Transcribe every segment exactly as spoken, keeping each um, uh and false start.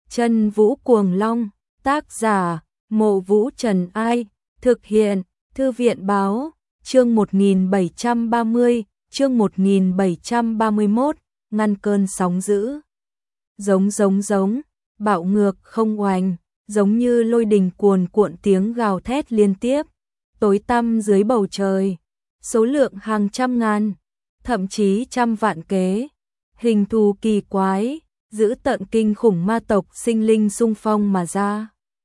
Chân Vũ Cuồng Long, tác giả, Mộ Vũ Trần Ai, thực hiện, Thư viện Báo, chương một nghìn bảy trăm ba mươi, chương một nghìn bảy trăm ba mươi mốt, ngăn cơn sóng dữ. Giống giống giống, bạo ngược không oành, giống như lôi đình cuồn cuộn tiếng gào thét liên tiếp, tối tăm dưới bầu trời, số lượng hàng trăm ngàn, thậm chí trăm vạn kế, hình thù kỳ quái, giữ tận kinh khủng ma tộc sinh linh xung phong mà ra.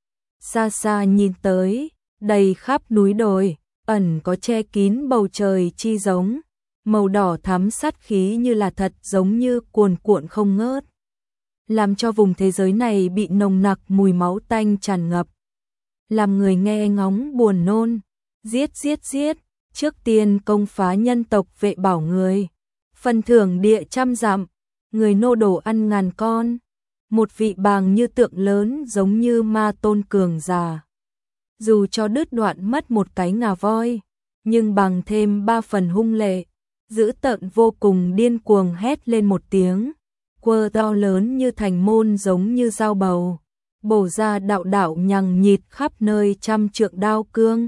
Xa xa nhìn tới, đầy khắp núi đồi, ẩn có che kín bầu trời chi giống, màu đỏ thắm sát khí như là thật giống như cuồn cuộn không ngớt, làm cho vùng thế giới này bị nồng nặc mùi máu tanh tràn ngập, làm người nghe ngóng buồn nôn. Giết giết giết, trước tiên công phá nhân tộc Vệ Bảo người, phần thưởng địa trăm dặm, người nô đồ ăn ngàn con, một vị bàng như tượng lớn giống như ma tôn cường già. Dù cho đứt đoạn mất một cái ngà voi, nhưng bằng thêm ba phần hung lệ, dữ tợn vô cùng điên cuồng hét lên một tiếng, quơ to lớn như thành môn giống như dao bầu, bổ ra đạo đạo nhằng nhịt khắp nơi trăm trượng đao cương.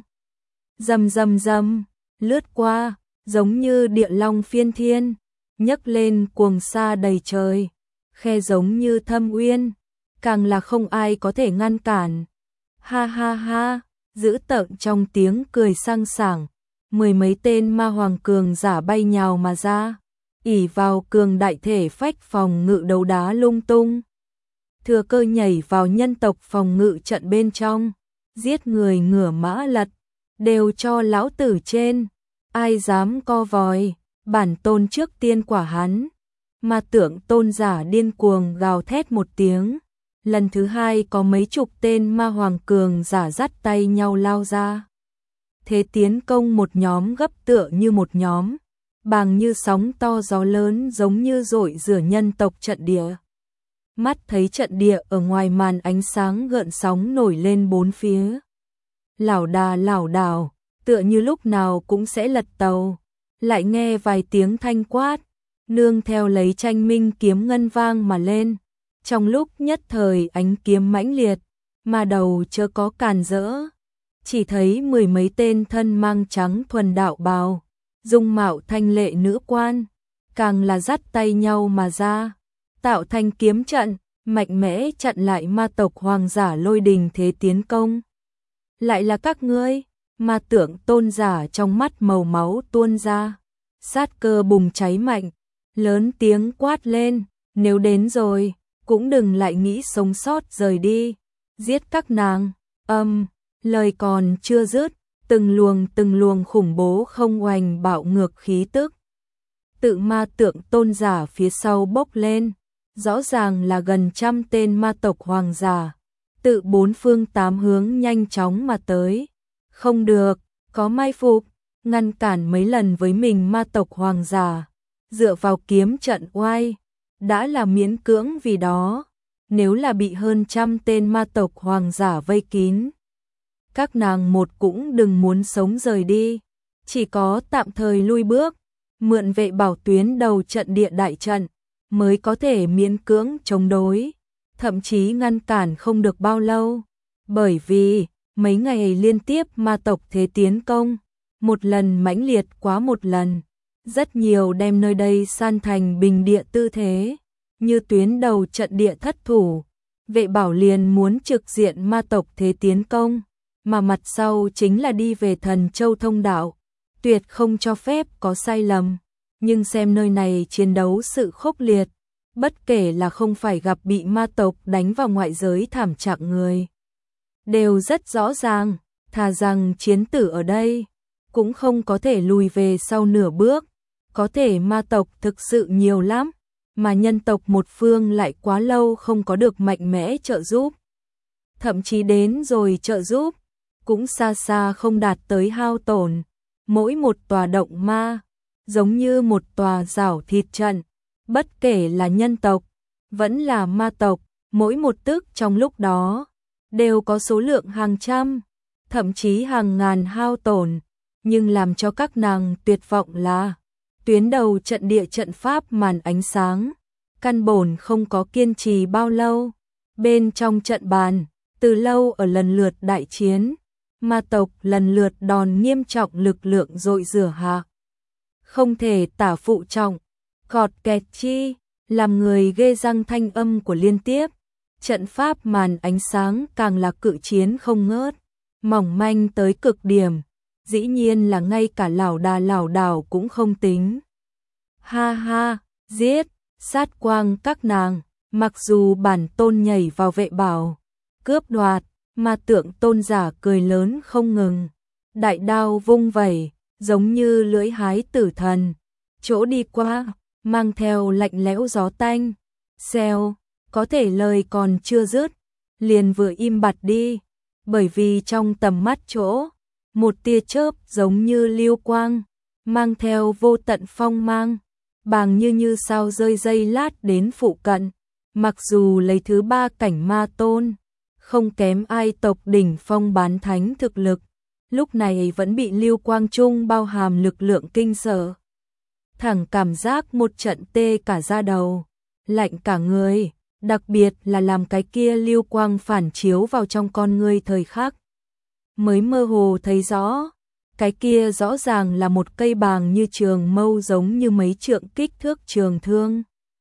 Rầm rầm rầm, lướt qua, giống như địa long phiên thiên, nhấc lên cuồng sa đầy trời, khe giống như thâm uyên, càng là không ai có thể ngăn cản. Ha ha ha, dữ tợn trong tiếng cười sang sảng, mười mấy tên ma hoàng cường giả bay nhào mà ra, ỷ vào cường đại thể phách phòng ngự đấu đá lung tung, thừa cơ nhảy vào nhân tộc phòng ngự trận bên trong, giết người ngửa mã lật, đều cho lão tử trên, ai dám co vòi, bản tôn trước tiên quả hắn. Ma tượng tôn giả điên cuồng gào thét một tiếng, lần thứ hai có mấy chục tên ma hoàng cường giả dắt tay nhau lao ra. Thế tiến công một nhóm gấp tựa như một nhóm, bàng như sóng to gió lớn giống như dội rửa nhân tộc trận địa. Mắt thấy trận địa ở ngoài màn ánh sáng gợn sóng nổi lên bốn phía. Lảo đà lảo đảo, tựa như lúc nào cũng sẽ lật tàu, lại nghe vài tiếng thanh quát, nương theo lấy tranh minh kiếm ngân vang mà lên. Trong lúc nhất thời ánh kiếm mãnh liệt, mà đầu chớ có càn rỡ, chỉ thấy mười mấy tên thân mang trắng thuần đạo bào, dung mạo thanh lệ nữ quan, càng là dắt tay nhau mà ra, tạo thành kiếm trận, mạnh mẽ chặn lại ma tộc hoàng giả lôi đình thế tiến công. Lại là các ngươi, ma tượng tôn giả trong mắt màu máu tuôn ra, sát cơ bùng cháy mạnh, lớn tiếng quát lên, nếu đến rồi, cũng đừng lại nghĩ sống sót rời đi, giết các nàng. Âm, lời còn chưa dứt, từng luồng từng luồng khủng bố không oành bạo ngược khí tức, tự ma tượng tôn giả phía sau bốc lên, rõ ràng là gần trăm tên ma tộc hoàng giả, tự bốn phương tám hướng nhanh chóng mà tới. Không được, có mai phục, ngăn cản mấy lần với mình ma tộc hoàng giả, dựa vào kiếm trận oai, đã là miễn cưỡng vì đó, nếu là bị hơn trăm tên ma tộc hoàng giả vây kín, các nàng một cũng đừng muốn sống rời đi, chỉ có tạm thời lui bước, mượn Vệ Bảo tuyến đầu trận địa đại trận, mới có thể miễn cưỡng chống đối, thậm chí ngăn cản không được bao lâu, bởi vì mấy ngày liên tiếp ma tộc thế tiến công, một lần mãnh liệt quá một lần, rất nhiều đem nơi đây san thành bình địa tư thế, như tuyến đầu trận địa thất thủ, Vệ Bảo liền muốn trực diện ma tộc thế tiến công, mà mặt sau chính là đi về Thần Châu thông đạo, tuyệt không cho phép có sai lầm, nhưng xem nơi này chiến đấu sự khốc liệt, bất kể là không phải gặp bị ma tộc đánh vào ngoại giới thảm trạng người, đều rất rõ ràng, thà rằng chiến tử ở đây, cũng không có thể lùi về sau nửa bước, có thể ma tộc thực sự nhiều lắm, mà nhân tộc một phương lại quá lâu không có được mạnh mẽ trợ giúp. Thậm chí đến rồi trợ giúp, cũng xa xa không đạt tới hao tổn, mỗi một tòa động ma, giống như một tòa rảo thịt trận, bất kể là nhân tộc, vẫn là ma tộc, mỗi một tức trong lúc đó, đều có số lượng hàng trăm, thậm chí hàng ngàn hao tổn, nhưng làm cho các nàng tuyệt vọng là tuyến đầu trận địa trận pháp màn ánh sáng, căn bổn không có kiên trì bao lâu, Bên trong trận bàn, từ lâu ở lần lượt đại chiến, ma tộc lần lượt đòn nghiêm trọng lực lượng dội rửa hạ. Không thể tả phụ trọng, cọt kẹt chi, làm người ghê răng thanh âm của liên tiếp. Trận pháp màn ánh sáng càng là cự chiến không ngớt, mỏng manh tới cực điểm, dĩ nhiên là ngay cả lảo đà lảo đảo cũng không tính. Ha ha, giết, sát quang các nàng, mặc dù bản tôn nhảy vào vệ bảo, cướp đoạt, mà tượng tôn giả cười lớn không ngừng. Đại đao vung vẩy, giống như lưỡi hái tử thần, chỗ đi qua, mang theo lạnh lẽo gió tanh. Xèo, có thể lời còn chưa dứt, liền vừa im bặt đi, bởi vì trong tầm mắt chỗ, một tia chớp giống như lưu quang, mang theo vô tận phong mang, bàng như như sao rơi dây lát đến phụ cận, mặc dù lấy thứ ba cảnh ma tôn, không kém ai tộc đỉnh phong bán thánh thực lực, lúc này vẫn bị lưu quang trung bao hàm lực lượng kinh sợ. Thẳng cảm giác một trận tê cả da đầu, lạnh cả người, đặc biệt là làm cái kia lưu quang phản chiếu vào trong con ngươi thời khắc. Mới mơ hồ thấy rõ, cái kia rõ ràng là một cây bàng như trường mâu giống như mấy trượng kích thước trường thương.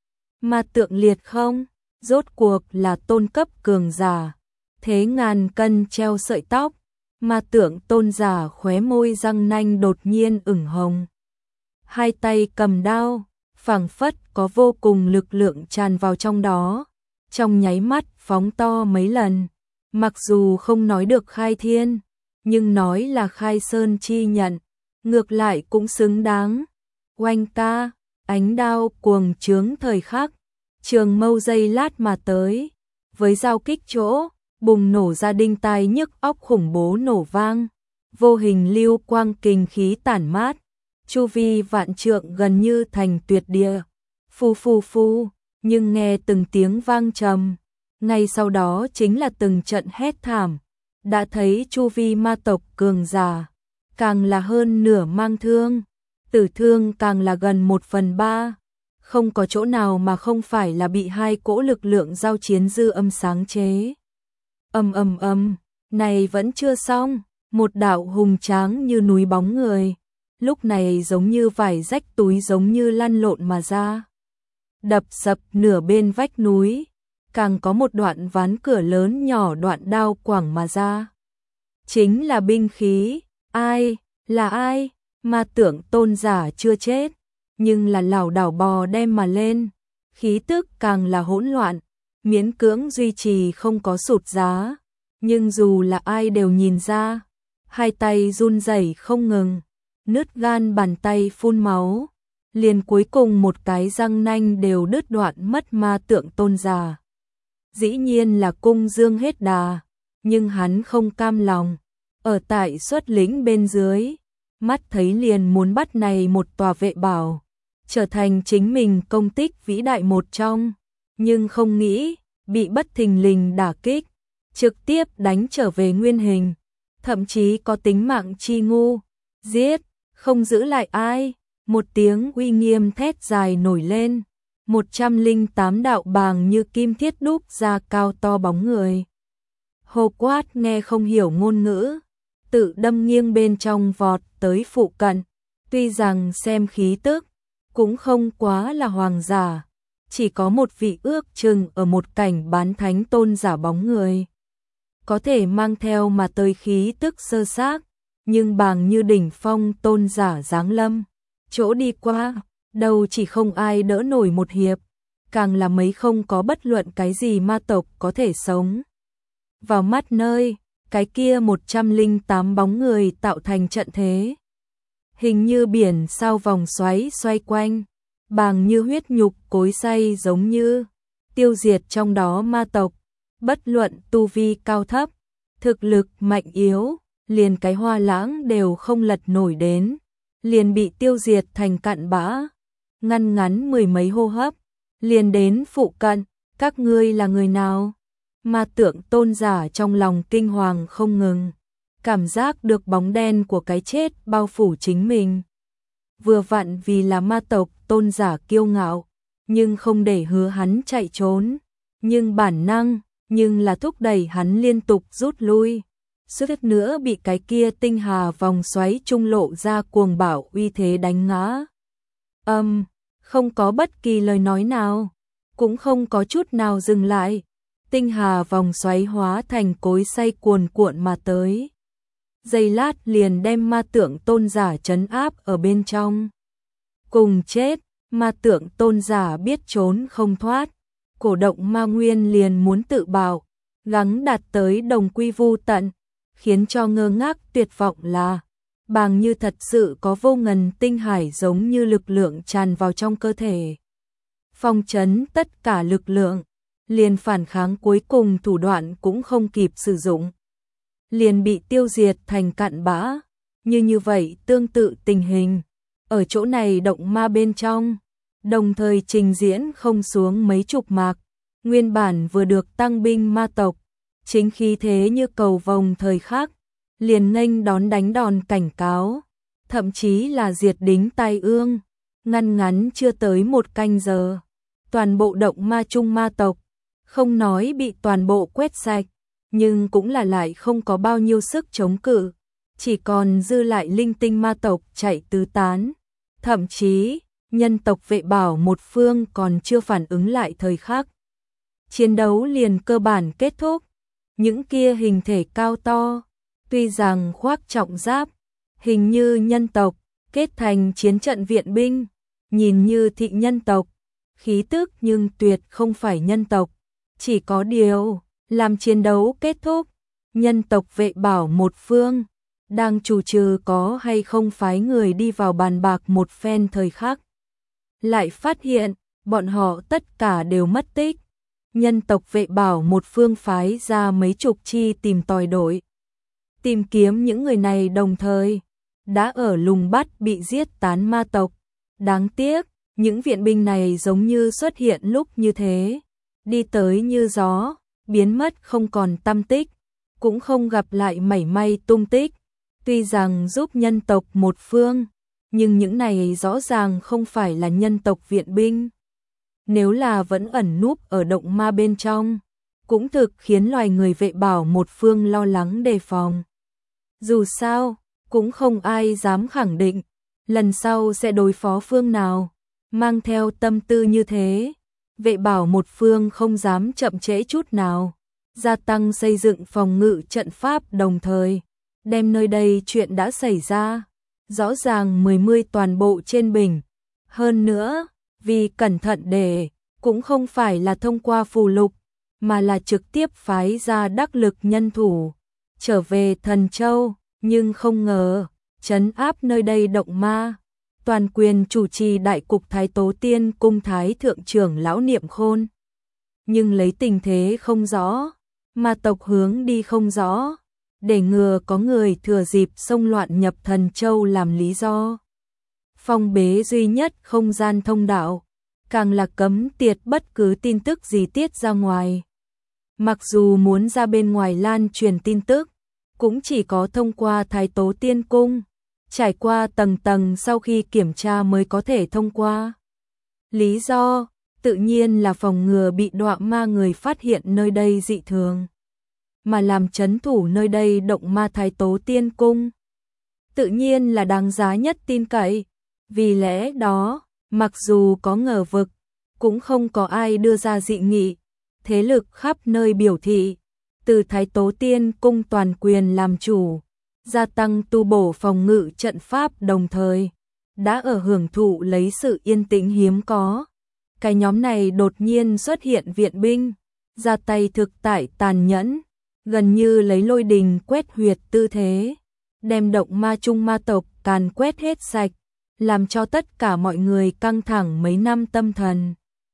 Mà tượng liệt không, rốt cuộc là tôn cấp cường giả, thế ngàn cân treo sợi tóc, mà tượng tôn giả khóe môi răng nanh đột nhiên ửng hồng. Hai tay cầm đao, phảng phất có vô cùng lực lượng tràn vào trong đó, trong nháy mắt phóng to mấy lần, mặc dù không nói được khai thiên, nhưng nói là khai sơn chi nhận, ngược lại cũng xứng đáng. Oanh ca, ánh đao cuồng trướng thời khắc, trường mâu dây lát mà tới, với giao kích chỗ, bùng nổ ra đinh tai nhức óc khủng bố nổ vang, vô hình lưu quang kình khí tản mát, chu vi vạn trượng gần như thành tuyệt địa. Phu phu phu, nhưng nghe từng tiếng vang trầm, ngay sau đó chính là từng trận hét thảm, đã thấy chu vi ma tộc cường giả, càng là hơn nửa mang thương, tử thương càng là gần một phần ba, không có chỗ nào mà không phải là bị hai cỗ lực lượng giao chiến dư âm sáng chế. Ầm ầm ầm, này vẫn chưa xong, một đạo hùng tráng như núi bóng người, lúc này giống như vải rách túi giống như lăn lộn mà ra, đập sập nửa bên vách núi, càng có một đoạn ván cửa lớn nhỏ đoạn đao quẳng mà ra. Chính là binh khí, ai, là ai, mà tưởng tôn giả chưa chết, nhưng là lảo đảo bò đem mà lên, khí tức càng là hỗn loạn, miễn cưỡng duy trì không có sụt giá, nhưng dù là ai đều nhìn ra, hai tay run rẩy không ngừng, nứt gan bàn tay phun máu, liền cuối cùng một cái răng nanh đều đứt đoạn mất ma tượng tôn giả. Dĩ nhiên là cung dương hết đà, nhưng hắn không cam lòng, ở tại xuất lĩnh bên dưới, mắt thấy liền muốn bắt này một tòa vệ bảo, trở thành chính mình công tích vĩ đại một trong, nhưng không nghĩ, bị bất thình lình đả kích, trực tiếp đánh trở về nguyên hình, thậm chí có tính mạng chi ngu, giết, không giữ lại ai, một tiếng uy nghiêm thét dài nổi lên, một trăm linh tám đạo bàng như kim thiết đúc ra cao to bóng người. Hồ quát nghe không hiểu ngôn ngữ, tự đâm nghiêng bên trong vọt tới phụ cận, tuy rằng xem khí tức, cũng không quá là hoàng giả, chỉ có một vị ước chừng ở một cảnh bán thánh tôn giả bóng người. Có thể mang theo mà tới khí tức sơ xác, nhưng bàng như đỉnh phong tôn giả giáng lâm, chỗ đi qua, đâu chỉ không ai đỡ nổi một hiệp, càng là mấy không có bất luận cái gì ma tộc có thể sống. Vào mắt nơi, cái kia một trăm linh tám bóng người tạo thành trận thế. Hình như biển sao vòng xoáy xoay quanh, bàng như huyết nhục cối xay giống như, tiêu diệt trong đó ma tộc, bất luận tu vi cao thấp, thực lực mạnh yếu, liền cái hoa lãng đều không lật nổi đến, liền bị tiêu diệt thành cặn bã, ngăn ngắn mười mấy hô hấp, liền đến phụ cận, các ngươi là người nào? Ma tượng tôn giả trong lòng kinh hoàng không ngừng, cảm giác được bóng đen của cái chết bao phủ chính mình. Vừa vặn vì là ma tộc tôn giả kiêu ngạo, nhưng không để hứa hắn chạy trốn, nhưng bản năng, nhưng là thúc đẩy hắn liên tục rút lui. Suýt nữa bị cái kia tinh hà vòng xoáy trung lộ ra cuồng bạo uy thế đánh ngã. Âm, um, không có bất kỳ lời nói nào, cũng không có chút nào dừng lại. Tinh hà vòng xoáy hóa thành cối xay cuồn cuộn mà tới. Giây lát liền đem ma tượng tôn giả trấn áp ở bên trong. Cùng chết, ma tượng tôn giả biết trốn không thoát. Cổ động ma nguyên liền muốn tự bảo, gắng đạt tới đồng quy vu tận, khiến cho ngơ ngác tuyệt vọng là Bàng Như thật sự có vô ngần tinh hải giống như lực lượng tràn vào trong cơ thể. Phong trấn tất cả lực lượng, liền phản kháng cuối cùng thủ đoạn cũng không kịp sử dụng. Liền bị tiêu diệt thành cặn bã, như như vậy tương tự tình hình. Ở chỗ này động ma bên trong, đồng thời trình diễn không xuống mấy chục mạc, nguyên bản vừa được tăng binh ma tộc, chính khí thế như cầu vồng thời khắc, liền nghênh đón đánh đòn cảnh cáo, thậm chí là diệt đính tai ương, ngăn ngắn chưa tới một canh giờ. Toàn bộ động ma trung ma tộc, không nói bị toàn bộ quét sạch, nhưng cũng là lại không có bao nhiêu sức chống cự, chỉ còn dư lại linh tinh ma tộc chạy tứ tán. Thậm chí, nhân tộc Vệ Bảo một phương còn chưa phản ứng lại thời khắc. Chiến đấu liền cơ bản kết thúc, những kia hình thể cao to, tuy rằng khoác trọng giáp, hình như nhân tộc, kết thành chiến trận viện binh, nhìn như thị nhân tộc, khí tức nhưng tuyệt không phải nhân tộc. Chỉ có điều, làm chiến đấu kết thúc, nhân tộc Vệ Bảo một phương, đang chủ trừ có hay không phái người đi vào bàn bạc một phen thời khắc. Lại phát hiện, bọn họ tất cả đều mất tích. Nhân tộc Vệ Bảo một phương phái ra mấy chục chi tìm tòi đội. Tìm kiếm những người này đồng thời, đã ở lùng bắt bị giết tán ma tộc. Đáng tiếc, những viện binh này giống như xuất hiện lúc như thế, đi tới như gió, biến mất không còn tăm tích, cũng không gặp lại mảy may tung tích. Tuy rằng giúp nhân tộc một phương, nhưng những này rõ ràng không phải là nhân tộc viện binh. Nếu là vẫn ẩn núp ở động ma bên trong, cũng thực khiến loài người Vệ Bảo một phương lo lắng đề phòng. Dù sao, cũng không ai dám khẳng định, lần sau sẽ đối phó phương nào. Mang theo tâm tư như thế, Vệ Bảo một phương không dám chậm trễ chút nào, gia tăng xây dựng phòng ngự trận pháp đồng thời, đem nơi đây chuyện đã xảy ra, rõ ràng mười mươi toàn bộ trên bình. Hơn nữa, vì cẩn thận để, cũng không phải là thông qua phù lục, mà là trực tiếp phái ra đắc lực nhân thủ, trở về Thần Châu, nhưng không ngờ, trấn áp nơi đây động ma. Toàn quyền chủ trì đại cục Thái Tố Tiên Cung Thái Thượng trưởng lão Niệm Khôn. Nhưng lấy tình thế không rõ, ma tộc hướng đi không rõ, để ngừa có người thừa dịp xông loạn nhập Thần Châu làm lý do. Phong bế duy nhất không gian thông đạo, càng là cấm tiệt bất cứ tin tức gì tiết ra ngoài. Mặc dù muốn ra bên ngoài lan truyền tin tức, cũng chỉ có thông qua Thái Tố Tiên Cung, trải qua tầng tầng sau khi kiểm tra mới có thể thông qua. Lý do, tự nhiên là phòng ngừa bị đọa ma người phát hiện nơi đây dị thường, mà làm trấn thủ nơi đây động ma Thái Tố Tiên Cung. Tự nhiên là đáng giá nhất tin cậy, vì lẽ đó, mặc dù có ngờ vực, cũng không có ai đưa ra dị nghị, thế lực khắp nơi biểu thị, từ Thái Tố Tiên Cung toàn quyền làm chủ, gia tăng tu bổ phòng ngự trận pháp đồng thời, đã ở hưởng thụ lấy sự yên tĩnh hiếm có. Cái nhóm này đột nhiên xuất hiện viện binh, ra tay thực tại tàn nhẫn, gần như lấy lôi đình quét huyệt tư thế, đem động ma trung ma tộc càn quét hết sạch, làm cho tất cả mọi người căng thẳng mấy năm tâm thần.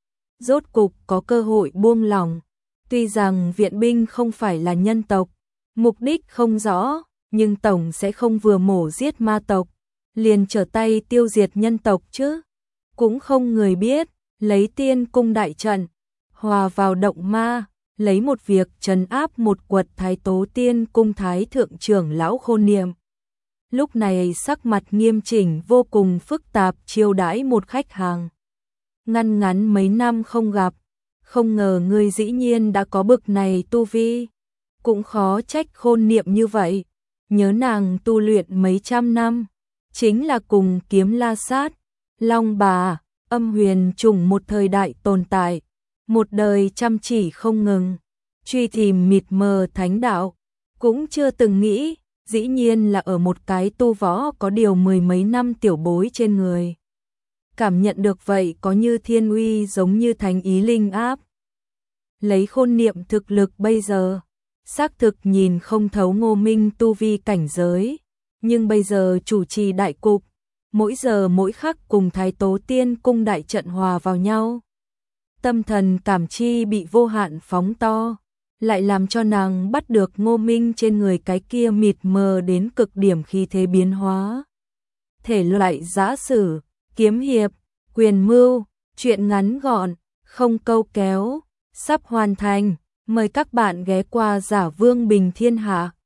Rốt cục có cơ hội buông lỏng, tuy rằng viện binh không phải là nhân tộc, mục đích không rõ, nhưng tổng sẽ không vừa mổ giết ma tộc, liền trở tay tiêu diệt nhân tộc chứ. Cũng không người biết, lấy tiên cung đại trận, hòa vào động ma, lấy một việc trấn áp một quật Thái Tố Tiên Cung Thái Thượng trưởng lão Khôn Niệm. Lúc này sắc mặt nghiêm chỉnh vô cùng phức tạp chiêu đãi một khách hàng. Ngăn ngắn mấy năm không gặp, không ngờ ngươi dĩ nhiên đã có bực này tu vi, cũng khó trách khôn niệm như vậy, nhớ nàng tu luyện mấy trăm năm, chính là cùng Kiếm La Sát, Long Bà, Âm Huyền Trùng một thời đại tồn tại, một đời chăm chỉ không ngừng, truy tìm mịt mờ thánh đạo, cũng chưa từng nghĩ, dĩ nhiên là ở một cái tu võ có điều mười mấy năm tiểu bối trên người. Cảm nhận được vậy có như thiên uy giống như thánh ý linh áp. Lấy khôn niệm thực lực bây giờ, xác thực nhìn không thấu Ngô Minh tu vi cảnh giới, nhưng bây giờ chủ trì đại cục, mỗi giờ mỗi khắc cùng Thái Tố Tiên cung đại trận hòa vào nhau. Tâm thần cảm chi bị vô hạn phóng to, lại làm cho nàng bắt được Ngô Minh trên người cái kia mịt mờ đến cực điểm khí thế biến hóa. Thể loại giã sử, kiếm hiệp, quyền mưu, truyện ngắn gọn, không câu kéo, sắp hoàn thành. Mời các bạn ghé qua Giả Vương Bình Thiên Hạ.